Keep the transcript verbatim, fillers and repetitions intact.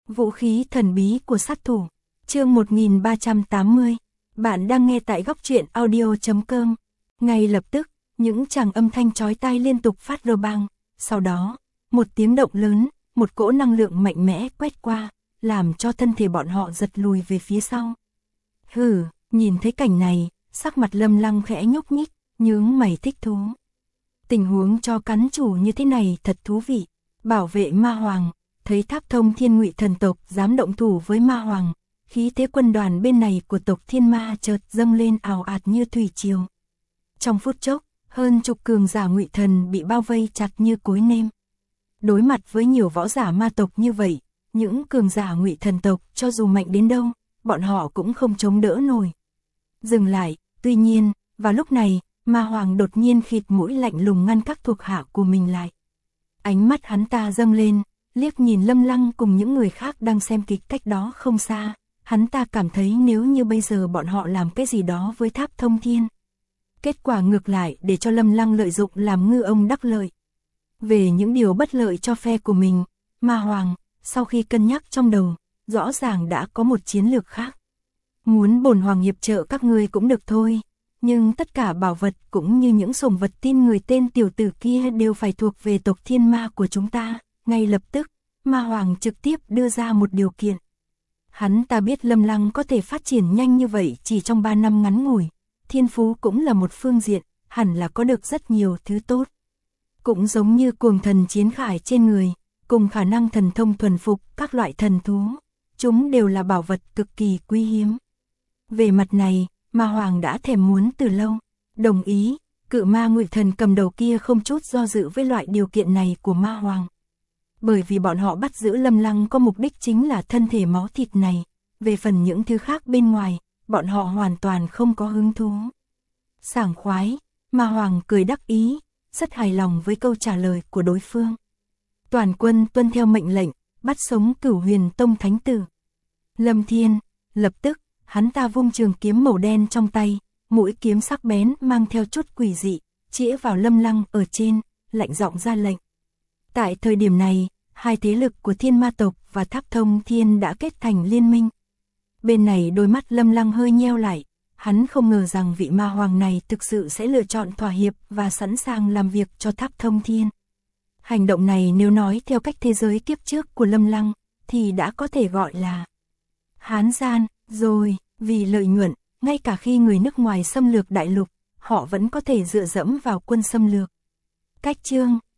Vũ khí thần bí của sát thủ. Chương một nghìn ba trăm tám mươi. Bạn đang nghe tại góc truyện audio chấm com. Ngay lập tức, những tràng âm thanh chói tai liên tục phát rơ bang. Sau đó, một tiếng động lớn, một cỗ năng lượng mạnh mẽ quét qua, làm cho thân thể bọn họ giật lùi về phía sau. Hừ, nhìn thấy cảnh này, sắc mặt Lâm Lăng khẽ nhúc nhích, nhướng mày thích thú. Tình huống cho cắn chủ như thế này thật thú vị. Bảo vệ ma hoàng, thấy Tháp Thông Thiên Ngụy thần tộc dám động thủ với ma hoàng, khí thế quân đoàn bên này của tộc Thiên Ma chợt dâng lên ào ạt như thủy triều. Trong phút chốc, hơn chục cường giả Ngụy thần bị bao vây chặt như cối nêm. Đối mặt với nhiều võ giả ma tộc như vậy, những cường giả Ngụy thần tộc cho dù mạnh đến đâu, bọn họ cũng không chống đỡ nổi. Dừng lại, tuy nhiên, vào lúc này, ma hoàng đột nhiên khịt mũi lạnh lùng ngăn các thuộc hạ của mình lại. Ánh mắt hắn ta dâng lên, liếc nhìn Lâm Lăng cùng những người khác đang xem kịch cách đó không xa. Hắn ta cảm thấy nếu như bây giờ bọn họ làm cái gì đó với Tháp Thông Thiên, kết quả ngược lại để cho Lâm Lăng lợi dụng làm ngư ông đắc lợi. Về những điều bất lợi cho phe của mình, ma hoàng, sau khi cân nhắc trong đầu, rõ ràng đã có một chiến lược khác. Muốn bổn hoàng hiệp trợ các ngươi cũng được thôi, nhưng tất cả bảo vật cũng như những sủng vật tin người tên tiểu tử kia đều phải thuộc về tộc Thiên Ma của chúng ta. Ngay lập tức, ma hoàng trực tiếp đưa ra một điều kiện. Hắn ta biết Lâm Lăng có thể phát triển nhanh như vậy chỉ trong ba năm ngắn ngủi, thiên phú cũng là một phương diện, hẳn là có được rất nhiều thứ tốt. Cũng giống như cuồng thần chiến khải trên người, cùng khả năng thần thông thuần phục các loại thần thú, chúng đều là bảo vật cực kỳ quý hiếm. Về mặt này, ma hoàng đã thèm muốn từ lâu, đồng ý. Cự ma Ngụy thần cầm đầu kia không chút do dự với loại điều kiện này của ma hoàng. Bởi vì bọn họ bắt giữ Lâm Lăng có mục đích chính là thân thể máu thịt này, về phần những thứ khác bên ngoài, bọn họ hoàn toàn không có hứng thú. Sảng khoái, ma hoàng cười đắc ý, rất hài lòng với câu trả lời của đối phương. Toàn quân tuân theo mệnh lệnh, bắt sống Cửu Huyền Tông thánh tử. Lâm Thiên, lập tức, hắn ta vung trường kiếm màu đen trong tay, mũi kiếm sắc bén mang theo chút quỷ dị, chĩa vào Lâm Lăng ở trên, lạnh giọng ra lệnh. Tại thời điểm này, hai thế lực của Thiên Ma tộc và Tháp Thông Thiên đã kết thành liên minh. Bên này đôi mắt Lâm Lăng hơi nheo lại, hắn không ngờ rằng vị ma hoàng này thực sự sẽ lựa chọn thỏa hiệp và sẵn sàng làm việc cho Tháp Thông Thiên. Hành động này nếu nói theo cách thế giới kiếp trước của Lâm Lăng, thì đã có thể gọi là hán gian, rồi, vì lợi nhuận, ngay cả khi người nước ngoài xâm lược đại lục, họ vẫn có thể dựa dẫm vào quân xâm lược. Cách chương